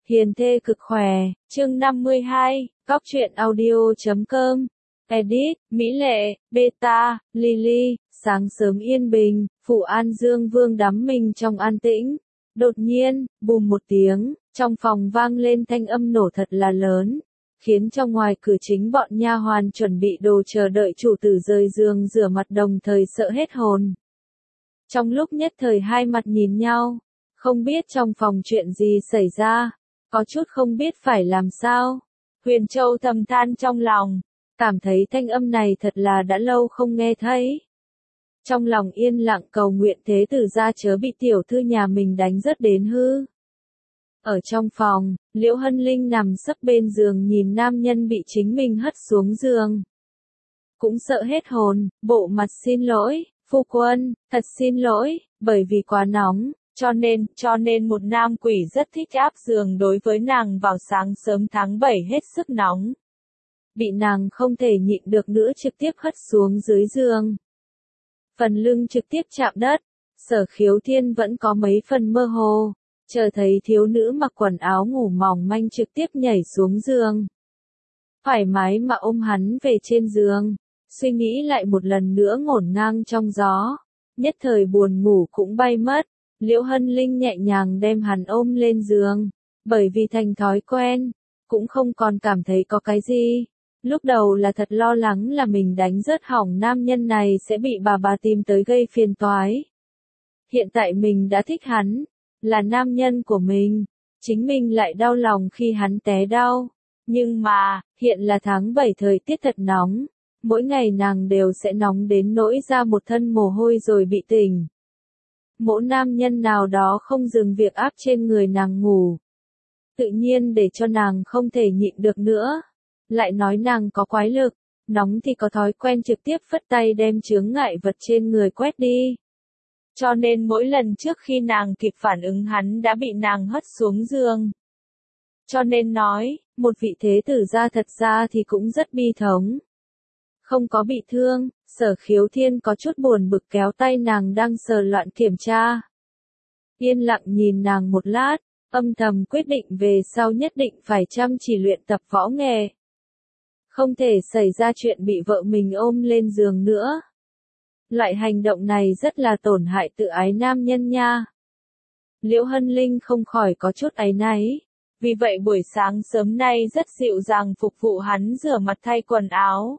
Hiền thê cực khỏe, chương 52, Cóc truyện audio.com. Edit, Mỹ Lệ, Beta, Lily, sáng sớm yên bình, phủ An Dương Vương đắm mình trong an tĩnh. Đột nhiên, bùm một tiếng, trong phòng vang lên thanh âm nổ thật là lớn, khiến trong ngoài cửa chính bọn nha hoàn chuẩn bị đồ chờ đợi chủ tử rời giường rửa mặt đồng thời sợ hết hồn. Trong lúc nhất thời hai mặt nhìn nhau, không biết trong phòng chuyện gì xảy ra, có chút không biết phải làm sao. Huyền Châu thầm than trong lòng, cảm thấy thanh âm này thật là đã lâu không nghe thấy. Trong lòng yên lặng cầu nguyện thế tử gia chớ bị tiểu thư nhà mình đánh rớt đến hư. Ở trong phòng, Liễu Hân Linh nằm sấp bên giường nhìn nam nhân bị chính mình hất xuống giường. Cũng sợ hết hồn, bộ mặt xin lỗi, phu quân, thật xin lỗi, bởi vì quá nóng, cho nên một nam quỷ rất thích áp giường đối với nàng vào sáng sớm tháng 7 hết sức nóng. Bị nàng không thể nhịn được nữa trực tiếp hất xuống dưới giường. Phần lưng trực tiếp chạm đất, Sở Khiếu Thiên vẫn có mấy phần mơ hồ, chờ thấy thiếu nữ mặc quần áo ngủ mỏng manh trực tiếp nhảy xuống giường. Thoải mái mà ôm hắn về trên giường, suy nghĩ lại một lần nữa ngổn ngang trong gió, nhất thời buồn ngủ cũng bay mất. Liễu Hân Linh nhẹ nhàng đem hắn ôm lên giường, bởi vì thành thói quen, cũng không còn cảm thấy có cái gì. Lúc đầu là thật lo lắng là mình đánh rớt hỏng nam nhân này sẽ bị bà tìm tới gây phiền toái. Hiện tại mình đã thích hắn, là nam nhân của mình, chính mình lại đau lòng khi hắn té đau. Nhưng mà, hiện là tháng 7 thời tiết thật nóng, mỗi ngày nàng đều sẽ nóng đến nỗi ra một thân mồ hôi rồi bị tỉnh. Mỗi nam nhân nào đó không dừng việc áp trên người nàng ngủ. Tự nhiên để cho nàng không thể nhịn được nữa. Lại nói nàng có quái lực, nóng thì có thói quen trực tiếp phất tay đem chướng ngại vật trên người quét đi. Cho nên mỗi lần trước khi nàng kịp phản ứng hắn đã bị nàng hất xuống giường. Cho nên nói, một vị thế tử gia thật ra thì cũng rất bi thống. Không có bị thương, Sở Khiếu Thiên có chút buồn bực kéo tay nàng đang sờ loạn kiểm tra. Yên lặng nhìn nàng một lát, âm thầm quyết định về sau nhất định phải chăm chỉ luyện tập võ nghệ. Không thể xảy ra chuyện bị vợ mình ôm lên giường nữa. Loại hành động này rất là tổn hại tự ái nam nhân nha. Liễu Hân Linh không khỏi có chút áy náy. Vì vậy buổi sáng sớm nay rất dịu dàng phục vụ hắn rửa mặt thay quần áo.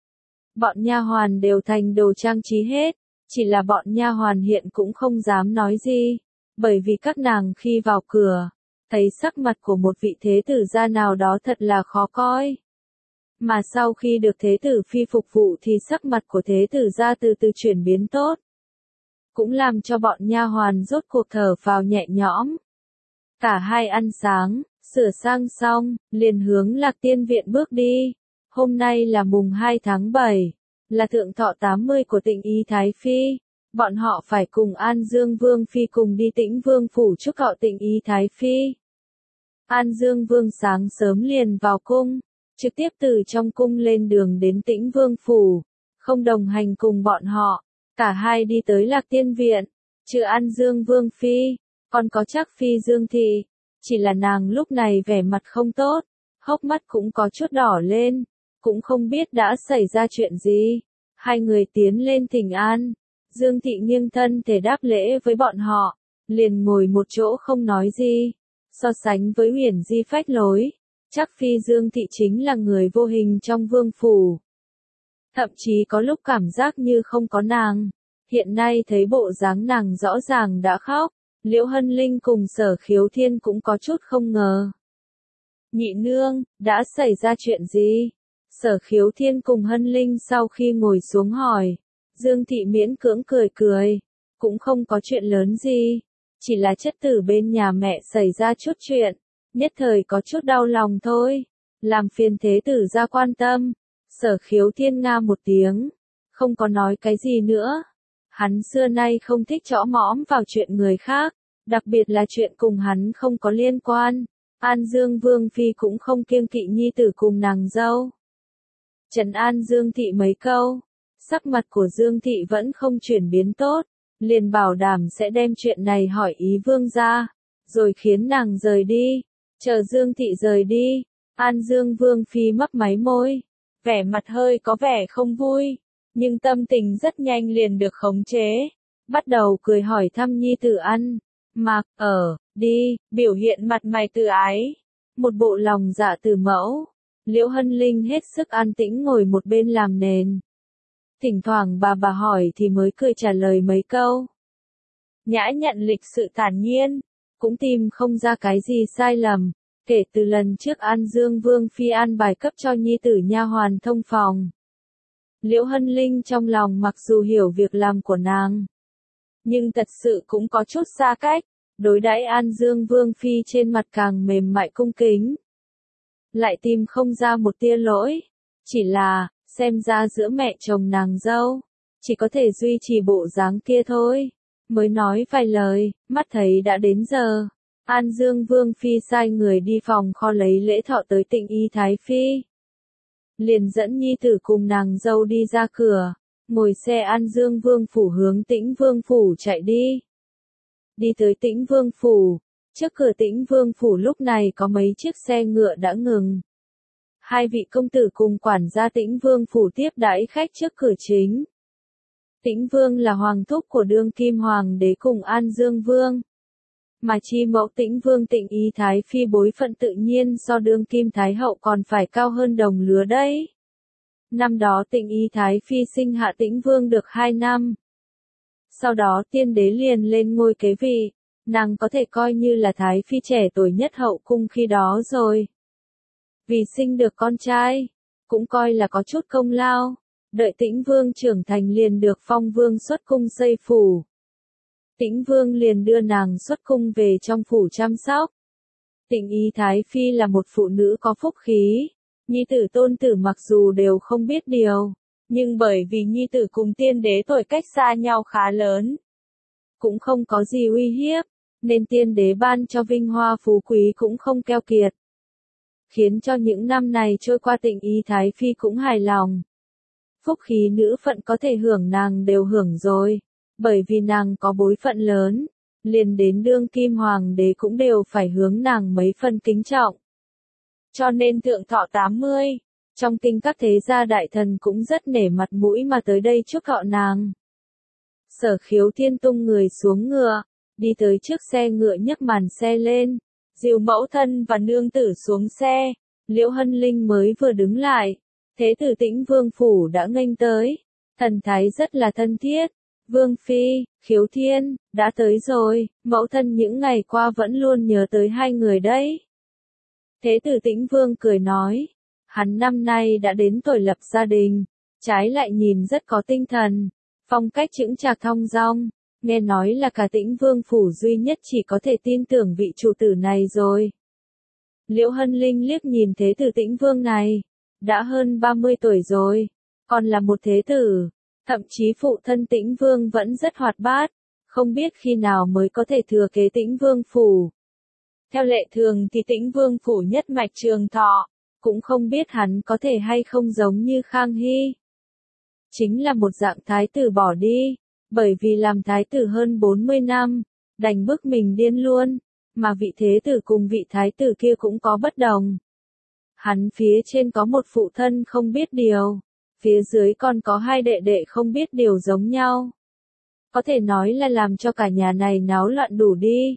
Bọn nha hoàn đều thành đồ trang trí hết, chỉ là bọn nha hoàn hiện cũng không dám nói gì, bởi vì các nàng khi vào cửa, thấy sắc mặt của một vị thế tử gia nào đó thật là khó coi. Mà sau khi được thế tử phi phục vụ thì sắc mặt của thế tử gia từ từ chuyển biến tốt, cũng làm cho bọn nha hoàn rốt cuộc thở phào nhẹ nhõm. Cả hai ăn sáng, sửa sang xong, liền hướng Lạc Tiên viện bước đi. Hôm nay là mùng 2 tháng 7, là thượng thọ 80 của Tịnh Ý Thái Phi. Bọn họ phải cùng An Dương Vương Phi cùng đi Tĩnh Vương Phủ chúc thọ Tịnh Ý Thái Phi. An Dương Vương sáng sớm liền vào cung, trực tiếp từ trong cung lên đường đến Tĩnh Vương Phủ, không đồng hành cùng bọn họ. Cả hai đi tới Lạc Tiên viện, trừ An Dương Vương Phi, còn có Trác Phi Dương Thị. Chỉ là nàng lúc này vẻ mặt không tốt, hốc mắt cũng có chút đỏ lên. Cũng không biết đã xảy ra chuyện gì. Hai người tiến lên thỉnh an. Dương Thị nghiêng thân thể đáp lễ với bọn họ, liền ngồi một chỗ không nói gì. So sánh với Uyển Di phách lối, Trác Phi Dương Thị chính là người vô hình trong vương phủ. Thậm chí có lúc cảm giác như không có nàng. Hiện nay thấy bộ dáng nàng rõ ràng đã khóc, Liễu Hân Linh cùng Sở Khiếu Thiên cũng có chút không ngờ. Nhị nương, đã xảy ra chuyện gì? Sở Khiếu Thiên cùng Hân Linh sau khi ngồi xuống hỏi, Dương Thị miễn cưỡng cười cười, cũng không có chuyện lớn gì, chỉ là chất tử bên nhà mẹ xảy ra chút chuyện, nhất thời có chút đau lòng thôi, làm phiền thế tử ra quan tâm. Sở Khiếu Thiên nga một tiếng, không có nói cái gì nữa. Hắn xưa nay không thích chõ mõm vào chuyện người khác, đặc biệt là chuyện cùng hắn không có liên quan. An Dương Vương Phi cũng không kiêng kỵ nhi tử cùng nàng dâu. Trấn an Dương Thị mấy câu, sắc mặt của Dương Thị vẫn không chuyển biến tốt, liền bảo đảm sẽ đem chuyện này hỏi ý vương gia, rồi khiến nàng rời đi. Chờ Dương Thị rời đi, An Dương Vương Phi mấp máy môi, vẻ mặt hơi có vẻ không vui, nhưng tâm tình rất nhanh liền được khống chế, bắt đầu cười hỏi thăm nhi tử ăn, mặc, đi, biểu hiện mặt mày từ ái, một bộ lòng dạ từ mẫu. Liễu Hân Linh hết sức an tĩnh ngồi một bên làm nền. Thỉnh thoảng bà hỏi thì mới cười trả lời mấy câu. Nhã nhặn lịch sự thản nhiên, cũng tìm không ra cái gì sai lầm, kể từ lần trước An Dương Vương Phi an bài cấp cho nhi tử nha hoàn thông phòng. Liễu Hân Linh trong lòng mặc dù hiểu việc làm của nàng, nhưng thật sự cũng có chút xa cách, đối đãi An Dương Vương Phi trên mặt càng mềm mại cung kính. Lại tìm không ra một tia lỗi, chỉ là, xem ra giữa mẹ chồng nàng dâu, chỉ có thể duy trì bộ dáng kia thôi. Mới nói vài lời, mắt thấy đã đến giờ. An Dương Vương Phi sai người đi phòng kho lấy lễ thọ tới Tịnh Y Thái Phi. Liền dẫn nhi tử cùng nàng dâu đi ra cửa, ngồi xe An Dương Vương Phủ hướng Tĩnh Vương Phủ chạy đi. Đi tới Tĩnh Vương Phủ, trước cửa Tĩnh Vương Phủ lúc này có mấy chiếc xe ngựa đã ngừng. Hai vị công tử cùng quản gia Tĩnh Vương Phủ tiếp đãi khách trước cửa chính. Tĩnh Vương là hoàng thúc của đương kim hoàng đế cùng An Dương Vương. Mà chi mẫu Tĩnh Vương Tịnh Y Thái Phi bối phận tự nhiên so đương kim Thái Hậu còn phải cao hơn đồng lứa đấy. Năm đó Tịnh Y Thái Phi sinh hạ Tĩnh Vương được 2 năm. Sau đó tiên đế liền lên ngôi kế vị, nàng có thể coi như là Thái Phi trẻ tuổi nhất hậu cung khi đó rồi. Vì sinh được con trai, cũng coi là có chút công lao. Đợi Tĩnh Vương trưởng thành liền được phong vương xuất cung xây phủ. Tĩnh Vương liền đưa nàng xuất cung về trong phủ chăm sóc. Tịnh Y Thái Phi là một phụ nữ có phúc khí. Nhi tử tôn tử mặc dù đều không biết điều, nhưng bởi vì nhi tử cùng tiên đế tuổi cách xa nhau khá lớn, cũng không có gì uy hiếp, nên tiên đế ban cho vinh hoa phú quý cũng không keo kiệt. Khiến cho những năm này trôi qua Tịnh Y Thái Phi cũng hài lòng. Phúc khí nữ phận có thể hưởng nàng đều hưởng rồi, bởi vì nàng có bối phận lớn, liền đến đương kim hoàng đế cũng đều phải hướng nàng mấy phần kính trọng. Cho nên thượng thọ 80, trong kinh các thế gia đại thần cũng rất nể mặt mũi mà tới đây chúc thọ nàng. Sở Khiếu Thiên tung người xuống ngựa, đi tới trước xe ngựa nhấc màn xe lên, dìu mẫu thân và nương tử xuống xe. Liễu Hân Linh mới vừa đứng lại, thế tử Tĩnh Vương Phủ đã nghênh tới, thần thái rất là thân thiết. Vương Phi, Khiếu Thiên, đã tới rồi, mẫu thân những ngày qua vẫn luôn nhớ tới hai người đấy. Thế tử Tĩnh Vương cười nói, hắn năm nay đã đến tuổi lập gia đình, trái lại nhìn rất có tinh thần, phong cách chững chạc thong dong, nghe nói là cả Tĩnh Vương Phủ duy nhất chỉ có thể tin tưởng vị chủ tử này rồi. Liễu Hân Linh liếc nhìn thế tử Tĩnh Vương này, đã hơn 30 tuổi rồi, còn là một thế tử, thậm chí phụ thân Tĩnh Vương vẫn rất hoạt bát, không biết khi nào mới có thể thừa kế Tĩnh Vương Phủ. Theo lệ thường thì Tĩnh Vương Phủ nhất mạch trường thọ, cũng không biết hắn có thể hay không giống như Khang Hy. Chính là một dạng thái tử bỏ đi, bởi vì làm thái tử hơn 40 năm, đành bức mình điên luôn, mà vị thế tử cùng vị thái tử kia cũng có bất đồng. Hắn phía trên có một phụ thân không biết điều, phía dưới còn có hai đệ đệ không biết điều giống nhau. Có thể nói là làm cho cả nhà này náo loạn đủ đi.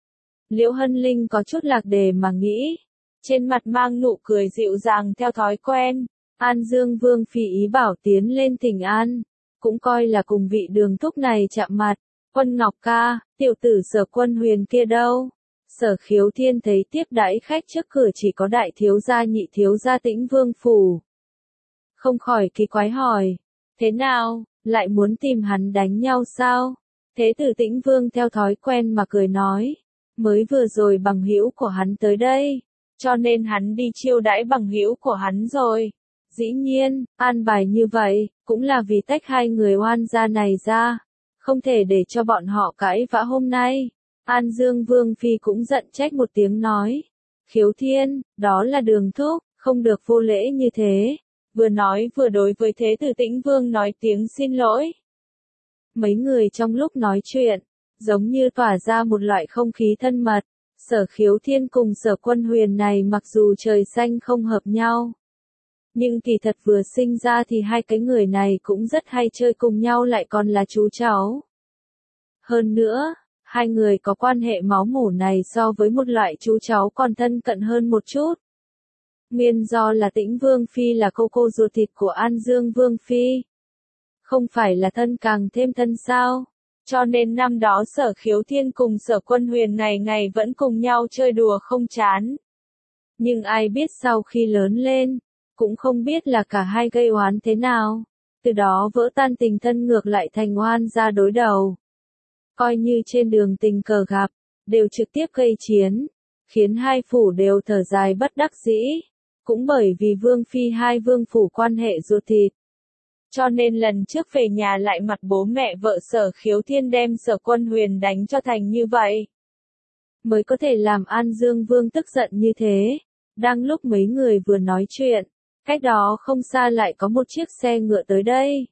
Liễu Hân Linh có chút lạc đề mà nghĩ, trên mặt mang nụ cười dịu dàng theo thói quen. An Dương Vương Phi ý bảo tiến lên thỉnh an, cũng coi là cùng vị đường thúc này chạm mặt. Quân Ngọc ca, tiểu tử Sở Quân Huyền kia đâu? Sở Khiếu Thiên thấy tiếp đãi khách trước cửa chỉ có đại thiếu gia nhị thiếu gia Tĩnh Vương Phủ. Không khỏi kỳ quái hỏi, thế nào, lại muốn tìm hắn đánh nhau sao? Thế tử Tĩnh Vương theo thói quen mà cười nói, mới vừa rồi bằng hữu của hắn tới đây, cho nên hắn đi chiêu đãi bằng hữu của hắn rồi. Dĩ nhiên, an bài như vậy, cũng là vì tách hai người oan gia này ra, không thể để cho bọn họ cãi vã hôm nay. An Dương Vương Phi cũng giận trách một tiếng nói, Khiếu Thiên, đó là đường thúc, không được vô lễ như thế. Vừa nói vừa đối với thế tử Tĩnh Vương nói tiếng xin lỗi. Mấy người trong lúc nói chuyện, giống như tỏa ra một loại không khí thân mật. Sở Khiếu Thiên cùng Sở Quân Huyền này mặc dù trời xanh không hợp nhau, nhưng kỳ thật vừa sinh ra thì hai cái người này cũng rất hay chơi cùng nhau, lại còn là chú cháu. Hơn nữa, hai người có quan hệ máu mủ này so với một loại chú cháu còn thân cận hơn một chút. Nguyên do là Tĩnh Vương Phi là cô ruột thịt của An Dương Vương Phi. Không phải là thân càng thêm thân sao? Cho nên năm đó Sở Khiếu Thiên cùng Sở Quân Huyền ngày ngày vẫn cùng nhau chơi đùa không chán. Nhưng ai biết sau khi lớn lên, cũng không biết là cả hai gây oán thế nào. Từ đó vỡ tan tình thân ngược lại thành oan gia đối đầu. Coi như trên đường tình cờ gặp, đều trực tiếp gây chiến, khiến hai phủ đều thở dài bất đắc dĩ. Cũng bởi vì Vương Phi hai vương phủ quan hệ ruột thịt. Cho nên lần trước về nhà lại mặt bố mẹ vợ Sở Khiếu Thiên đem Sở Quân Huyền đánh cho thành như vậy. Mới có thể làm An Dương Vương tức giận như thế. Đang lúc mấy người vừa nói chuyện, cách đó không xa lại có một chiếc xe ngựa tới đây.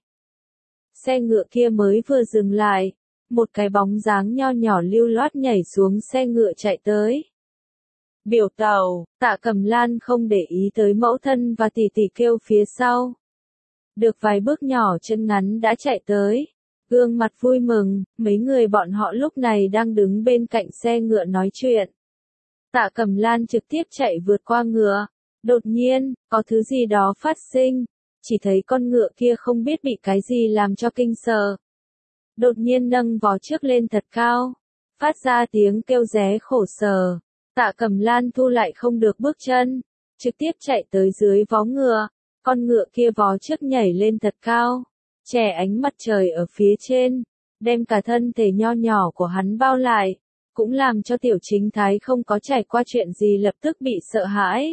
Xe ngựa kia mới vừa dừng lại, một cái bóng dáng nho nhỏ lưu loát nhảy xuống xe ngựa chạy tới. Biểu tẩu, Tạ Cẩm Lan không để ý tới mẫu thân và tỷ tỷ kêu phía sau. Được vài bước nhỏ chân ngắn đã chạy tới. Gương mặt vui mừng, mấy người bọn họ lúc này đang đứng bên cạnh xe ngựa nói chuyện. Tạ Cẩm Lan trực tiếp chạy vượt qua ngựa. Đột nhiên, có thứ gì đó phát sinh. Chỉ thấy con ngựa kia không biết bị cái gì làm cho kinh sợ. Đột nhiên nâng vó trước lên thật cao. Phát ra tiếng kêu ré khổ sở. Tạ Cẩm Lan thu lại không được bước chân. Trực tiếp chạy tới dưới vó ngựa. Con ngựa kia vó trước nhảy lên thật cao. Chè ánh mặt trời ở phía trên. Đem cả thân thể nho nhỏ của hắn bao lại. Cũng làm cho Tiểu Chính Thái không có trải qua chuyện gì lập tức bị sợ hãi.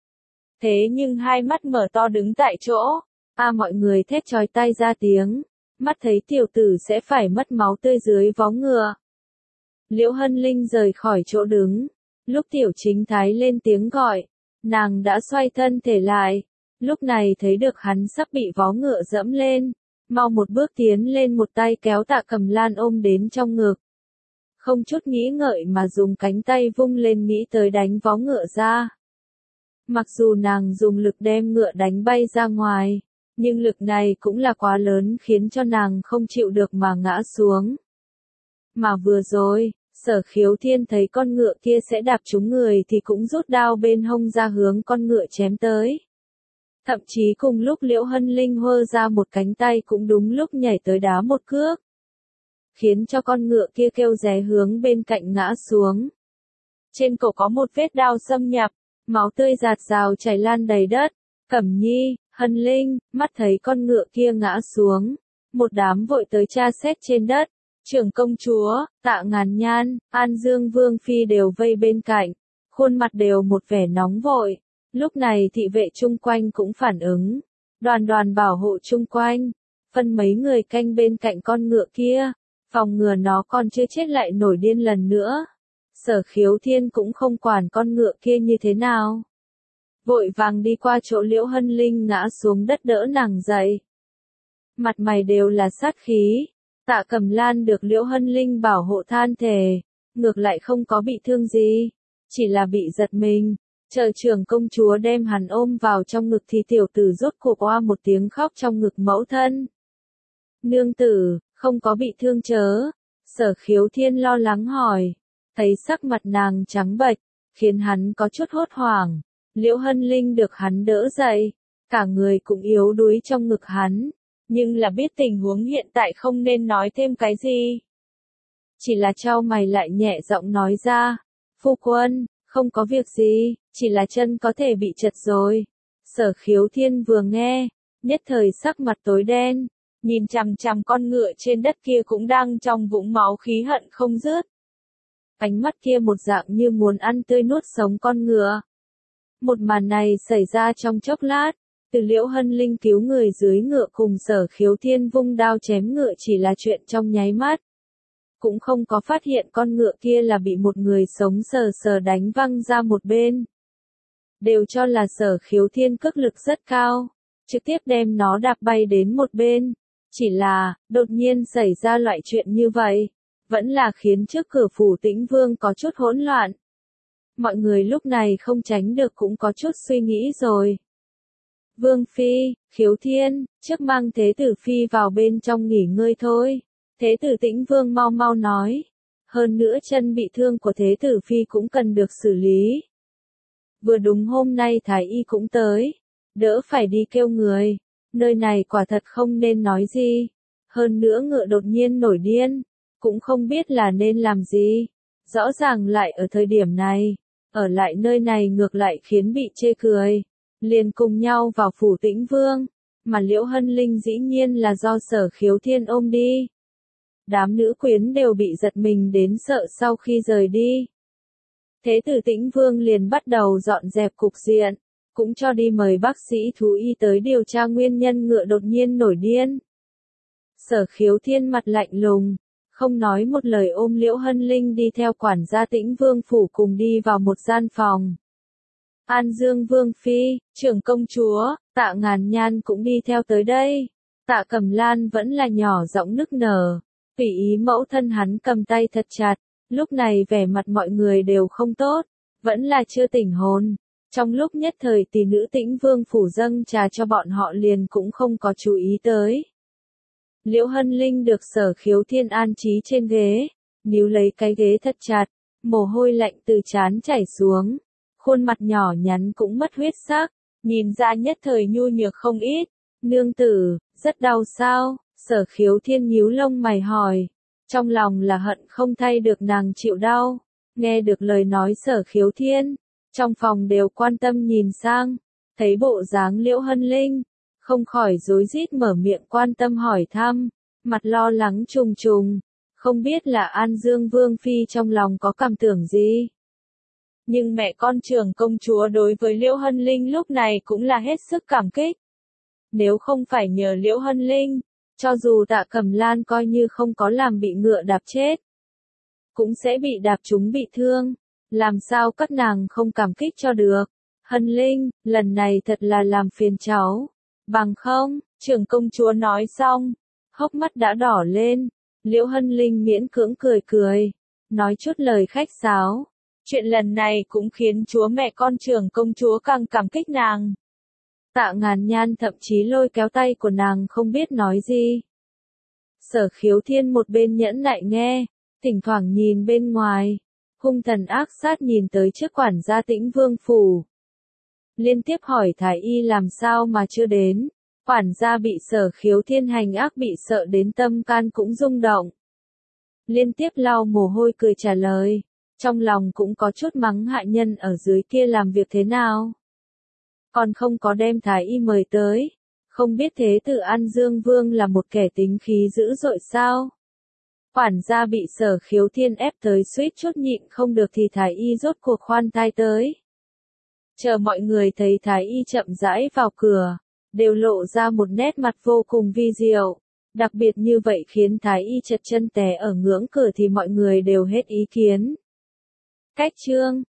Thế nhưng hai mắt mở to đứng tại chỗ. Mọi người thét chói tai ra tiếng. Mắt thấy tiểu tử sẽ phải mất máu tươi dưới vó ngựa. Liễu Hân Linh rời khỏi chỗ đứng. Lúc Tiểu Chính Thái lên tiếng gọi, nàng đã xoay thân thể lại. Lúc này thấy được hắn sắp bị vó ngựa dẫm lên. Mau một bước tiến lên, một tay kéo Tạ Cẩm Lan ôm đến trong ngực. Không chút nghĩ ngợi mà dùng cánh tay vung lên nghĩ tới đánh vó ngựa ra. Mặc dù nàng dùng lực đem ngựa đánh bay ra ngoài, nhưng lực này cũng là quá lớn khiến cho nàng không chịu được mà ngã xuống. Mà vừa rồi, Sở Khiếu Thiên thấy con ngựa kia sẽ đạp trúng người thì cũng rút đao bên hông ra hướng con ngựa chém tới. Thậm chí cùng lúc Liễu Hân Linh hơ ra một cánh tay cũng đúng lúc nhảy tới đá một cước. Khiến cho con ngựa kia kêu ré hướng bên cạnh ngã xuống. Trên cổ có một vết đao xâm nhập, máu tươi rạt rào chảy lan đầy đất. Cẩm Nhi, Hân Linh, mắt thấy con ngựa kia ngã xuống. Một đám vội tới tra xét trên đất. Trưởng công chúa, Tạ Ngàn Nhan, An Dương Vương Phi đều vây bên cạnh. Khuôn mặt đều một vẻ nóng vội. Lúc này thị vệ chung quanh cũng phản ứng. Đoàn bảo hộ chung quanh. Phân mấy người canh bên cạnh con ngựa kia. Phòng ngừa nó còn chưa chết lại nổi điên lần nữa. Sở Khiếu Thiên cũng không quản con ngựa kia như thế nào. Vội vàng đi qua chỗ Liễu Hân Linh ngã xuống đất đỡ nàng dậy. Mặt mày đều là sát khí. Tạ Cẩm Lan được Liễu Hân Linh bảo hộ than thề. Ngược lại không có bị thương gì. Chỉ là bị giật mình. Chờ trưởng công chúa đem hắn ôm vào trong ngực thì tiểu tử rốt cuộc oa một tiếng khóc trong ngực mẫu thân. Nương tử, không có bị thương chớ? Sở Khiếu Thiên lo lắng hỏi. Thấy sắc mặt nàng trắng bệch, khiến hắn có chút hốt hoảng. Liễu Hân Linh được hắn đỡ dậy, cả người cũng yếu đuối trong ngực hắn, nhưng là biết tình huống hiện tại không nên nói thêm cái gì. Chỉ là chau mày lại nhẹ giọng nói ra, phu quân, không có việc gì, chỉ là chân có thể bị trật rồi. Sở Khiếu Thiên vừa nghe, nhất thời sắc mặt tối đen, nhìn chằm chằm con ngựa trên đất kia cũng đang trong vũng máu khí hận không dứt. Ánh mắt kia một dạng như muốn ăn tươi nuốt sống con ngựa. Một màn này xảy ra trong chốc lát, từ Liễu Hân Linh cứu người dưới ngựa cùng Sở Khiếu Thiên vung đao chém ngựa chỉ là chuyện trong nháy mắt. Cũng không có phát hiện con ngựa kia là bị một người sống sờ sờ đánh văng ra một bên. Đều cho là Sở Khiếu Thiên cước lực rất cao, trực tiếp đem nó đạp bay đến một bên. Chỉ là, đột nhiên xảy ra loại chuyện như vậy, vẫn là khiến trước cửa phủ Tĩnh Vương có chút hỗn loạn. mọi người lúc này không tránh được cũng có chút suy nghĩ rồi. Vương Phi, Khiếu Thiên, trước mang Thế tử Phi vào bên trong nghỉ ngơi thôi. Thế tử Tĩnh Vương mau mau nói. Hơn nữa chân bị thương của Thế tử Phi cũng cần được xử lý. Vừa đúng hôm nay Thái Y cũng tới. Đỡ phải đi kêu người. Nơi này quả thật không nên nói gì. Hơn nữa ngựa đột nhiên nổi điên. Cũng không biết là nên làm gì. Rõ ràng lại ở thời điểm này. Ở lại nơi này ngược lại khiến bị chê cười. Liền cùng nhau vào phủ Tĩnh Vương. Mà Liễu Hân Linh dĩ nhiên là do Sở Khiếu Thiên ôm đi. Đám nữ quyến đều bị giật mình đến sợ sau khi rời đi. Thế tử Tĩnh Vương liền bắt đầu dọn dẹp cục diện, cũng cho đi mời bác sĩ thú y tới điều tra nguyên nhân ngựa đột nhiên nổi điên. Sở Khiếu Thiên mặt lạnh lùng, không nói một lời ôm Liễu Hân Linh đi theo quản gia Tĩnh Vương phủ cùng đi vào một gian phòng. An Dương Vương Phi, trưởng công chúa, Tạ Ngàn Nhan cũng đi theo tới đây. Tạ Cẩm Lan vẫn là nhỏ giọng nức nở. Vì ý mẫu thân hắn cầm tay thật chặt, lúc này vẻ mặt mọi người đều không tốt, vẫn là chưa tỉnh hồn. Trong lúc nhất thời tỷ nữ Tĩnh Vương phủ dâng trà cho bọn họ liền cũng không có chú ý tới. Liễu Hân Linh được Sở Khiếu Thiên an trí trên ghế, níu lấy cái ghế thật chặt, mồ hôi lạnh từ trán chảy xuống, khuôn mặt nhỏ nhắn cũng mất huyết sắc, nhìn ra nhất thời nhu nhược không ít. Nương tử, rất đau sao? Sở Khiếu Thiên nhíu lông mày hỏi, trong lòng là hận không thay được nàng chịu đau. Nghe được lời nói Sở Khiếu Thiên, trong phòng đều quan tâm nhìn sang, thấy bộ dáng Liễu Hân Linh, không khỏi rối rít mở miệng quan tâm hỏi thăm, mặt lo lắng trùng trùng, không biết là An Dương Vương Phi trong lòng có cảm tưởng gì. Nhưng mẹ con trưởng công chúa đối với Liễu Hân Linh lúc này cũng là hết sức cảm kích. Nếu không phải nhờ Liễu Hân Linh, cho dù Tạ Cẩm Lan coi như không có làm bị ngựa đạp chết, cũng sẽ bị đạp trúng bị thương, làm sao các nàng không cảm kích cho được. Hân Linh, lần này thật là làm phiền cháu. Bằng không, trưởng công chúa nói xong, hốc mắt đã đỏ lên, Liễu Hân Linh miễn cưỡng cười cười, nói chút lời khách sáo. Chuyện lần này cũng khiến chúa mẹ con trưởng công chúa càng cảm kích nàng. Tạ Ngàn Nhan thậm chí lôi kéo tay của nàng không biết nói gì. Sở Khiếu Thiên một bên nhẫn nại nghe, thỉnh thoảng nhìn bên ngoài, hung thần ác sát nhìn tới trước quản gia Tĩnh Vương phủ. Liên tiếp hỏi Thái Y làm sao mà chưa đến, quản gia bị Sở Khiếu Thiên hành ác bị sợ đến tâm can cũng rung động. Liên tiếp lau mồ hôi cười trả lời, trong lòng cũng có chút mắng hạ nhân ở dưới kia làm việc thế nào. Còn không có đem Thái Y mời tới, không biết thế tử An Dương Vương là một kẻ tính khí dữ dội sao. Quản gia bị Sở Khiếu Thiên ép tới suýt chút nhịn không được thì Thái Y rốt cuộc khoan thai tới. Chờ mọi người thấy Thái Y chậm rãi vào cửa, đều lộ ra một nét mặt vô cùng vi diệu. Đặc biệt như vậy khiến Thái Y chật chân té ở ngưỡng cửa thì mọi người đều hết ý kiến. Cách chương